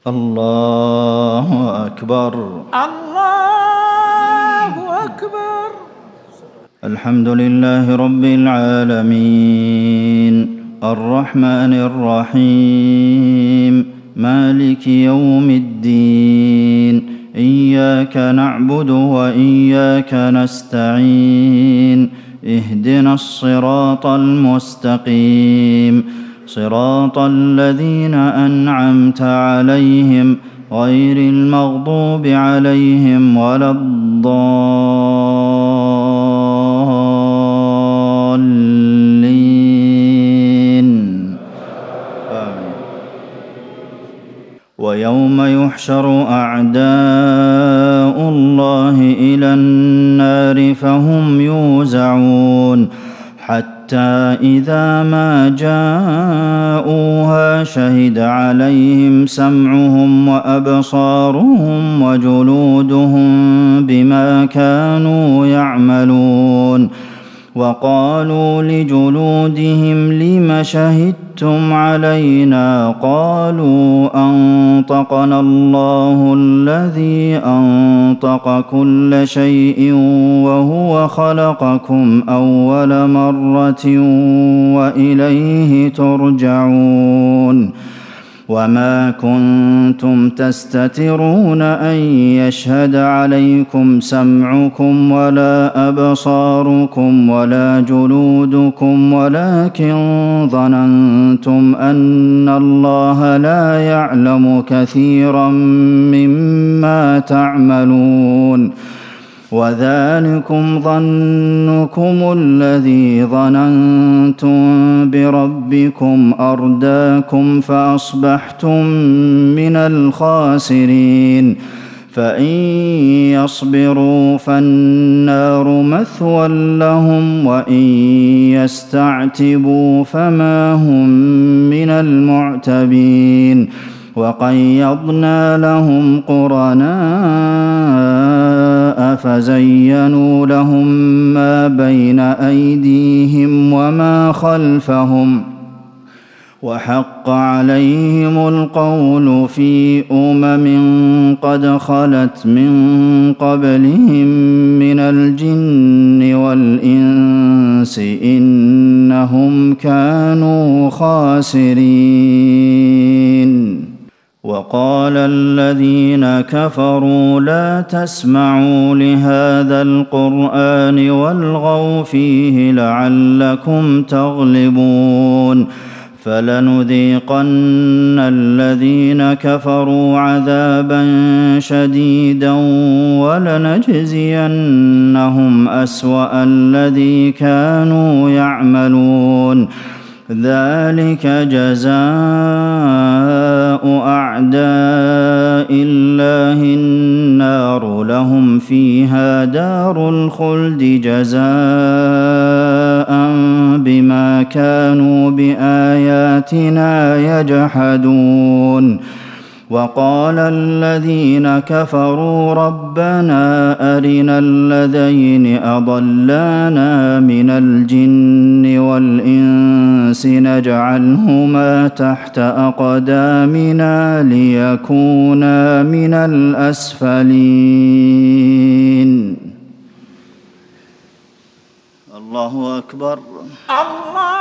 الله أكبر. الله أكبر. الحمد لله رب العالمين الرحمن الرحيم مالك يوم الدين إياك نعبد وإياك نستعين اهدنا الصراط المستقيم صراط الذين أنعمت عليهم غير المغضوب عليهم ولا الضالين آمين. ويوم يحشر أعداء الله إلى النار فهم يوزعون حتى إذا ما جاءوها شهد عليهم سمعهم وأبصارهم وجلودهم بما كانوا يعملون وقالوا لجلودهم لم شهدتم علينا قالوا أنطقنا الله الذي أنطق كل شيء وهو خلقكم أول مرة وإليه ترجعون وما كنتم تستترون أن يشهد عليكم سمعكم ولا أبصاركم ولا جلودكم ولكن ظننتم أن الله لا يعلم كثيرا مما تعملون وذلكم ظنكم الذي ظننتم بربكم أرداكم فأصبحتم من الخاسرين فإن يصبروا فالنار مثوى لهم وإن يستعتبوا فما هم من المعتبين وقيضنا لهم قرناء فزينوا لهم ما بين أيديهم وما خلفهم وحق عليهم القول في قد خلت من قبلهم من الجن والإنس إنهم كانوا خاسرين وقال الذين كفروا لا تسمعوا لهذا القرآن والغوا فيه لعلكم تغلبون فلنذيقن الذين كفروا عذابا شديدا ولنجزينهم أسوأ الذي كانوا يعملون ذلك جزاء أعداء الله النار لهم فيها دار الخلد جزاء بما كانوا بآياتنا يجحدون وقال الذين كفروا ربنا أرنا الذين أضلانا من الجن والإنس نجعلهما تحت أقدامنا ليكونا من الأسفلين. الله أكبر. الله